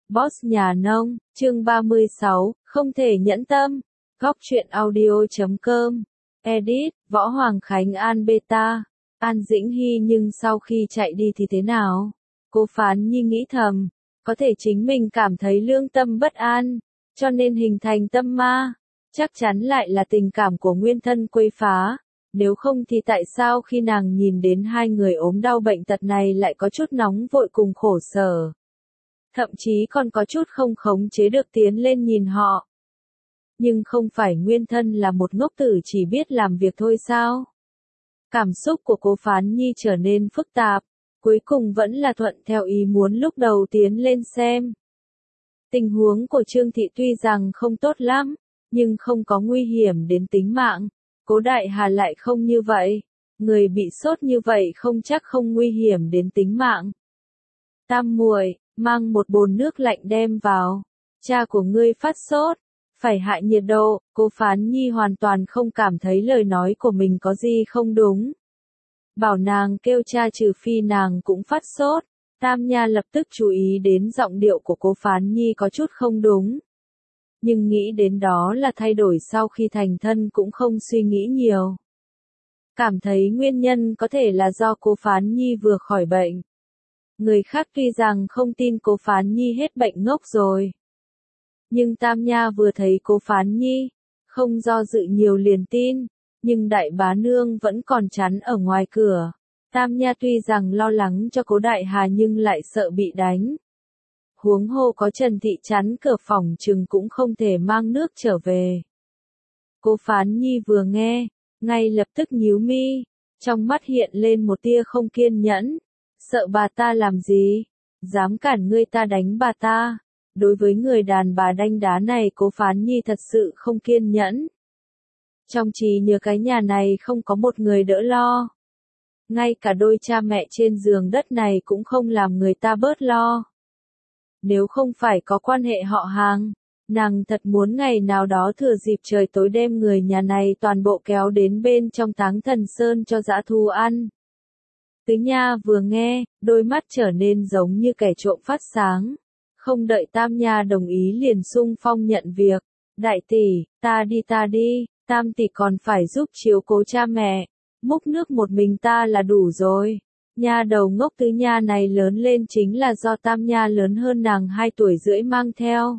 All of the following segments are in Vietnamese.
Boss nhà nông, chương 36, không thể nhẫn tâm. Góc truyện audio.com. Edit, Võ Hoàng Khánh An Beta. An Dĩnh Hy nhưng sau khi chạy đi thì thế nào? Cô Phán Nhi nghĩ thầm, có thể chính mình cảm thấy lương tâm bất an, cho nên hình thành tâm ma. Chắc chắn lại là tình cảm của nguyên thân quấy phá. Nếu không thì tại sao khi nàng nhìn đến hai người ốm đau bệnh tật này lại có chút nóng vội cùng khổ sở. Thậm chí còn có chút không khống chế được tiến lên nhìn họ. Nhưng không phải nguyên thân là một ngốc tử chỉ biết làm việc thôi sao? Cảm xúc của cô Phán Nhi trở nên phức tạp, cuối cùng vẫn là thuận theo ý muốn lúc đầu tiến lên xem. Tình huống của Trương Thị tuy rằng không tốt lắm, nhưng không có nguy hiểm đến tính mạng. Cố Đại Hà lại không như vậy, người bị sốt như vậy không chắc không nguy hiểm đến tính mạng. Tam muội, mang một bồn nước lạnh đem vào. Cha của ngươi phát sốt, phải hạ nhiệt độ. Cô Phán Nhi hoàn toàn không cảm thấy lời nói của mình có gì không đúng. Bảo nàng kêu cha trừ phi nàng cũng phát sốt. Tam Nha lập tức chú ý đến giọng điệu của cô Phán Nhi có chút không đúng. Nhưng nghĩ đến đó là thay đổi sau khi thành thân cũng không suy nghĩ nhiều. Cảm thấy nguyên nhân có thể là do cô Phán Nhi vừa khỏi bệnh. Người khác tuy rằng không tin cô Phán Nhi hết bệnh ngốc rồi. Nhưng Tam Nha vừa thấy cô Phán Nhi, không do dự nhiều liền tin, nhưng đại bá nương vẫn còn chắn ở ngoài cửa. Tam Nha tuy rằng lo lắng cho Cố Đại Hà nhưng lại sợ bị đánh. Huống hồ có Trần Thị chắn cửa phòng chừng cũng không thể mang nước trở về. Cô Phán Nhi vừa nghe, ngay lập tức nhíu mi, trong mắt hiện lên một tia không kiên nhẫn. Sợ bà ta làm gì? Dám cản ngươi ta đánh bà ta. Đối với người đàn bà đanh đá này cô Phán Nhi thật sự không kiên nhẫn. Trong trí nhớ cái nhà này không có một người đỡ lo. Ngay cả đôi cha mẹ trên giường đất này cũng không làm người ta bớt lo. Nếu không phải có quan hệ họ hàng, nàng thật muốn ngày nào đó thừa dịp trời tối đem người nhà này toàn bộ kéo đến bên trong Táng Thần Sơn cho dã thú ăn. Tứ Nha vừa nghe, đôi mắt trở nên giống như kẻ trộm phát sáng. Không đợi Tam Nha đồng ý liền xung phong nhận việc. Đại tỷ, ta đi, Tam tỷ còn phải giúp chiếu cố cha mẹ. Múc nước một mình ta là đủ rồi. Nha đầu ngốc Tứ Nha này lớn lên chính là do Tam Nha lớn hơn nàng 2 tuổi rưỡi mang theo.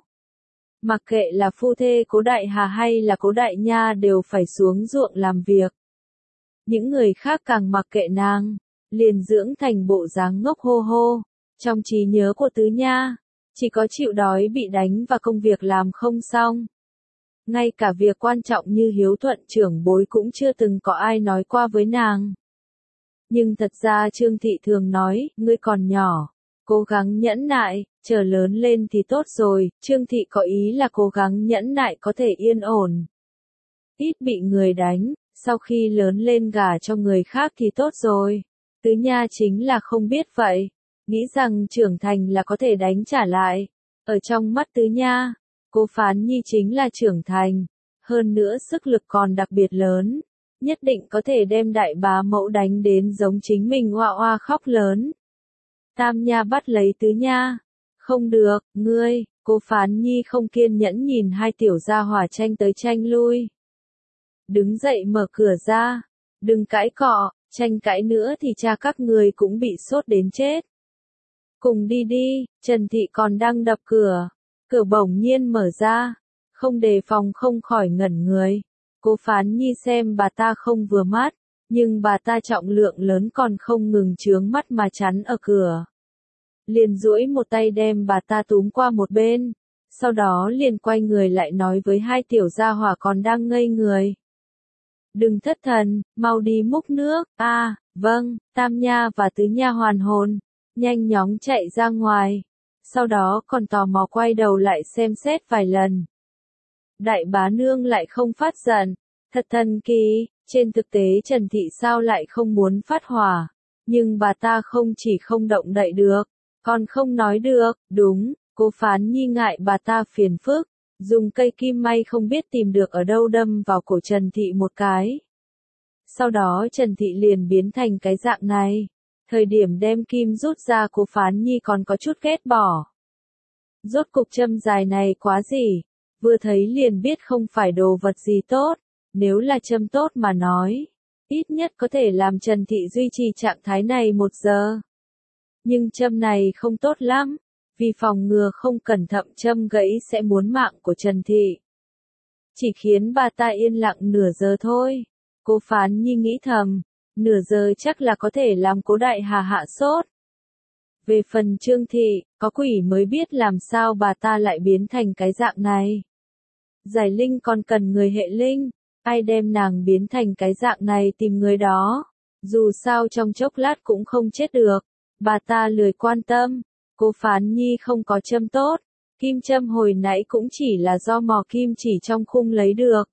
Mặc kệ là phu thê Cố Đại Hà hay là Cố Đại Nha đều phải xuống ruộng làm việc. Những người khác càng mặc kệ nàng, liền dưỡng thành bộ dáng ngốc hô hô. Trong trí nhớ của Tứ Nha, chỉ có chịu đói bị đánh và công việc làm không xong. Ngay cả việc quan trọng như hiếu thuận trưởng bối cũng chưa từng có ai nói qua với nàng. Nhưng thật ra Trương Thị thường nói, ngươi còn nhỏ, cố gắng nhẫn nại, chờ lớn lên thì tốt rồi. Trương Thị có ý là cố gắng nhẫn nại có thể yên ổn. Ít bị người đánh, sau khi lớn lên gả cho người khác thì tốt rồi. Tứ Nha chính là không biết vậy, nghĩ rằng trưởng thành là có thể đánh trả lại. Ở trong mắt Tứ Nha, cô Phán Nhi chính là trưởng thành, hơn nữa sức lực còn đặc biệt lớn, nhất định có thể đem đại bá mẫu đánh đến giống chính mình oa oa khóc lớn. Tam Nha bắt lấy Tứ Nha, không được, ngươi, cô Phán Nhi không kiên nhẫn nhìn hai tiểu gia hỏa tranh tới tranh lui. Đứng dậy mở cửa ra, đừng cãi cọ, tranh cãi nữa thì cha các người cũng bị sốt đến chết. Cùng đi, Trần Thị còn đang đập cửa. Cửa bỗng nhiên mở ra, không đề phòng không khỏi ngẩn người. Cô Phán Nhi xem bà ta không vừa mắt, nhưng bà ta trọng lượng lớn còn không ngừng chướng mắt mà chắn ở cửa. Liền duỗi một tay đem bà ta túm qua một bên, sau đó liền quay người lại nói với hai tiểu gia hỏa còn đang ngây người. Đừng thất thần, mau đi múc nước. Vâng. Tam Nha và Tứ Nha hoàn hồn, nhanh chóng chạy ra ngoài. Sau đó còn tò mò quay đầu lại xem xét vài lần. Đại bá nương lại không phát giận, thật thần kỳ, trên thực tế Trần Thị sao lại không muốn phát hỏa, nhưng bà ta không chỉ không động đậy được, còn không nói được. Đúng, cô Phán Nhi ngại bà ta phiền phức, dùng cây kim may không biết tìm được ở đâu đâm vào cổ Trần Thị một cái. Sau đó Trần Thị liền biến thành cái dạng này. Thời điểm đem kim rút ra cô Phán Nhi còn có chút ghét bỏ. Rốt cục châm dài này quá gì, vừa thấy liền biết không phải đồ vật gì tốt, nếu là châm tốt mà nói, ít nhất có thể làm Trần Thị duy trì trạng thái này 1 giờ. Nhưng châm này không tốt lắm, vì phòng ngừa không cẩn thận châm gãy sẽ muốn mạng của Trần Thị. Chỉ khiến bà ta yên lặng nửa giờ thôi. Cô Phán Nhi nghĩ thầm, nửa giờ chắc là có thể làm Cố Đại Hà hạ sốt. Về phần Trương Thị, có quỷ mới biết làm sao bà ta lại biến thành cái dạng này. Giải linh còn cần người hệ linh, ai đem nàng biến thành cái dạng này tìm người đó. Dù sao trong chốc lát cũng không chết được, bà ta lười quan tâm. Cô Phán Nhi không có châm tốt, kim châm hồi nãy cũng chỉ là do mò kim chỉ trong khung lấy được.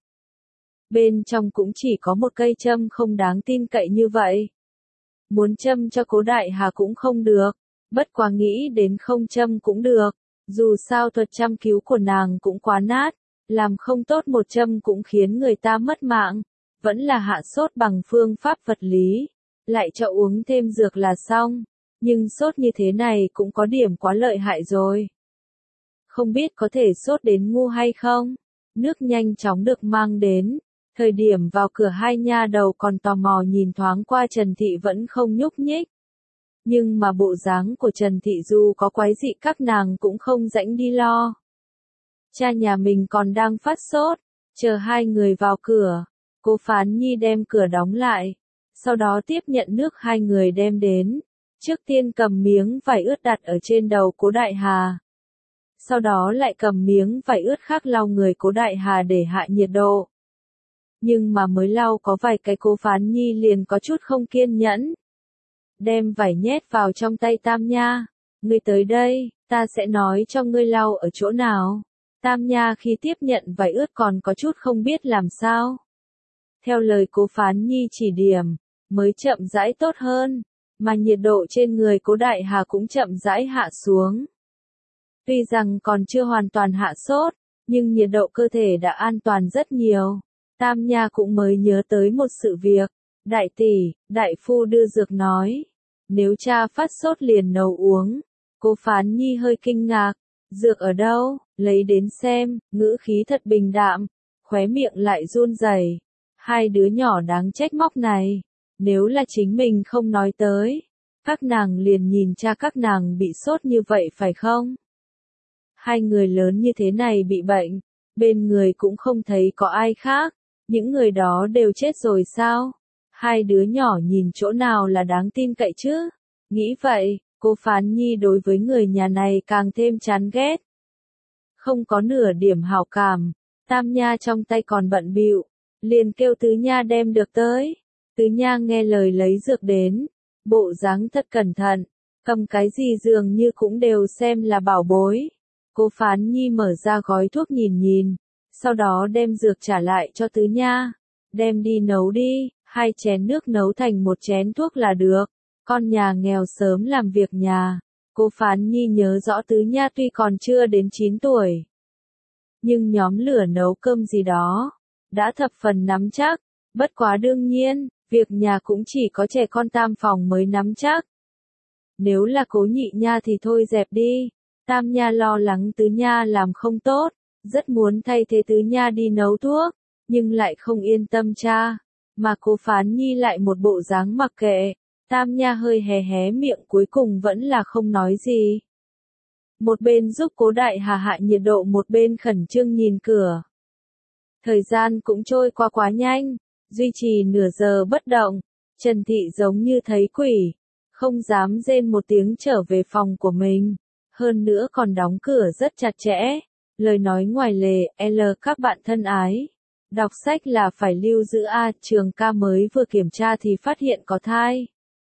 Bên trong cũng chỉ có một cây châm không đáng tin cậy như vậy. Muốn châm cho Cố Đại Hà cũng không được, bất quá nghĩ đến không châm cũng được, dù sao thuật chăm cứu của nàng cũng quá nát, làm không tốt một châm cũng khiến người ta mất mạng, vẫn là hạ sốt bằng phương pháp vật lý, lại cho uống thêm dược là xong, nhưng sốt như thế này cũng có điểm quá lợi hại rồi. Không biết có thể sốt đến ngu hay không? Nước nhanh chóng được mang đến. Thời điểm vào cửa hai nha đầu còn tò mò nhìn thoáng qua Trần Thị vẫn không nhúc nhích. Nhưng mà bộ dáng của Trần Thị dù có quái dị các nàng cũng không rảnh đi lo. Cha nhà mình còn đang phát sốt, chờ hai người vào cửa. Cô Phán Nhi đem cửa đóng lại, sau đó tiếp nhận nước hai người đem đến. Trước tiên cầm miếng vải ướt đặt ở trên đầu Cố Đại Hà. Sau đó lại cầm miếng vải ướt khác lau người Cố Đại Hà để hạ nhiệt độ. Nhưng mà mới lau có vài cái Cô Phán Nhi liền có chút không kiên nhẫn. Đem vải nhét vào trong tay Tam Nha. Ngươi tới đây, ta sẽ nói cho ngươi lau ở chỗ nào. Tam Nha khi tiếp nhận vải ướt còn có chút không biết làm sao. Theo lời Cố Phán Nhi chỉ điểm, mới chậm rãi tốt hơn, mà nhiệt độ trên người Cố Đại Hà cũng chậm rãi hạ xuống. Tuy rằng còn chưa hoàn toàn hạ sốt, nhưng nhiệt độ cơ thể đã an toàn rất nhiều. Tam Nha cũng mới nhớ tới một sự việc. Đại tỷ, đại phu đưa dược nói, nếu cha phát sốt liền nấu uống. Cô Phán Nhi hơi kinh ngạc, dược ở đâu, lấy đến xem, ngữ khí thật bình đạm, khóe miệng lại run rẩy. Hai đứa nhỏ đáng trách móc này, nếu là chính mình không nói tới, các nàng liền nhìn cha các nàng bị sốt như vậy phải không? Hai người lớn như thế này bị bệnh, bên người cũng không thấy có ai khác, những người đó đều chết rồi sao? Hai đứa nhỏ nhìn chỗ nào là đáng tin cậy chứ? Nghĩ vậy, cô Phán Nhi đối với người nhà này càng thêm chán ghét. Không có nửa điểm hảo cảm, Tam Nha trong tay còn bận bịu, liền kêu Tứ Nha đem được tới. Tứ Nha nghe lời lấy dược đến, bộ dáng thật cẩn thận, cầm cái gì dường như cũng đều xem là bảo bối. Cô Phán Nhi mở ra gói thuốc nhìn nhìn, sau đó đem dược trả lại cho Tứ Nha. Đem đi nấu đi, 2 chén nước nấu thành 1 chén thuốc là được. Con nhà nghèo sớm làm việc nhà. Cô Phán Nhi nhớ rõ Tứ Nha tuy còn chưa đến 9 tuổi. Nhưng nhóm lửa nấu cơm gì đó, đã thập phần nắm chắc. Bất quá đương nhiên, việc nhà cũng chỉ có trẻ con tam phòng mới nắm chắc. Nếu là Cố Nhị Nha thì thôi dẹp đi. Tam Nha lo lắng Tứ Nha làm không tốt, rất muốn thay thế Tứ Nha đi nấu thuốc, nhưng lại không yên tâm cha. Mà Cố Phán Nhi lại một bộ dáng mặc kệ. Tam Nha hơi hé hé miệng cuối cùng vẫn là không nói gì. Một bên giúp Cố Đại Hà hạ nhiệt độ, một bên khẩn trương nhìn cửa. Thời gian cũng trôi qua quá nhanh, duy trì nửa giờ bất động. Trần Thị giống như thấy quỷ, không dám rên một tiếng trở về phòng của mình. Hơn nữa còn đóng cửa rất chặt chẽ. Lời nói ngoài lề, các bạn thân ái. Đọc sách là phải lưu giữ a, Trường ca mới vừa kiểm tra thì phát hiện có thai.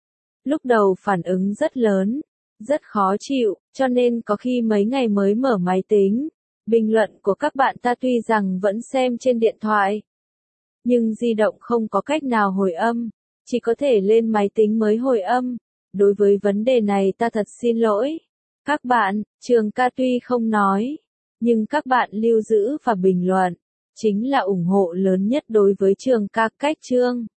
Lúc đầu phản ứng rất lớn, rất khó chịu, cho nên có khi mấy ngày mới mở máy tính. Bình luận của các bạn ta tuy rằng vẫn xem trên điện thoại, nhưng di động không có cách nào hồi âm, chỉ có thể lên máy tính mới hồi âm. Đối với vấn đề này ta thật xin lỗi. Các bạn, Trường ca tuy không nói, nhưng các bạn lưu giữ và bình luận, chính là ủng hộ lớn nhất đối với Trường ca. Cách chương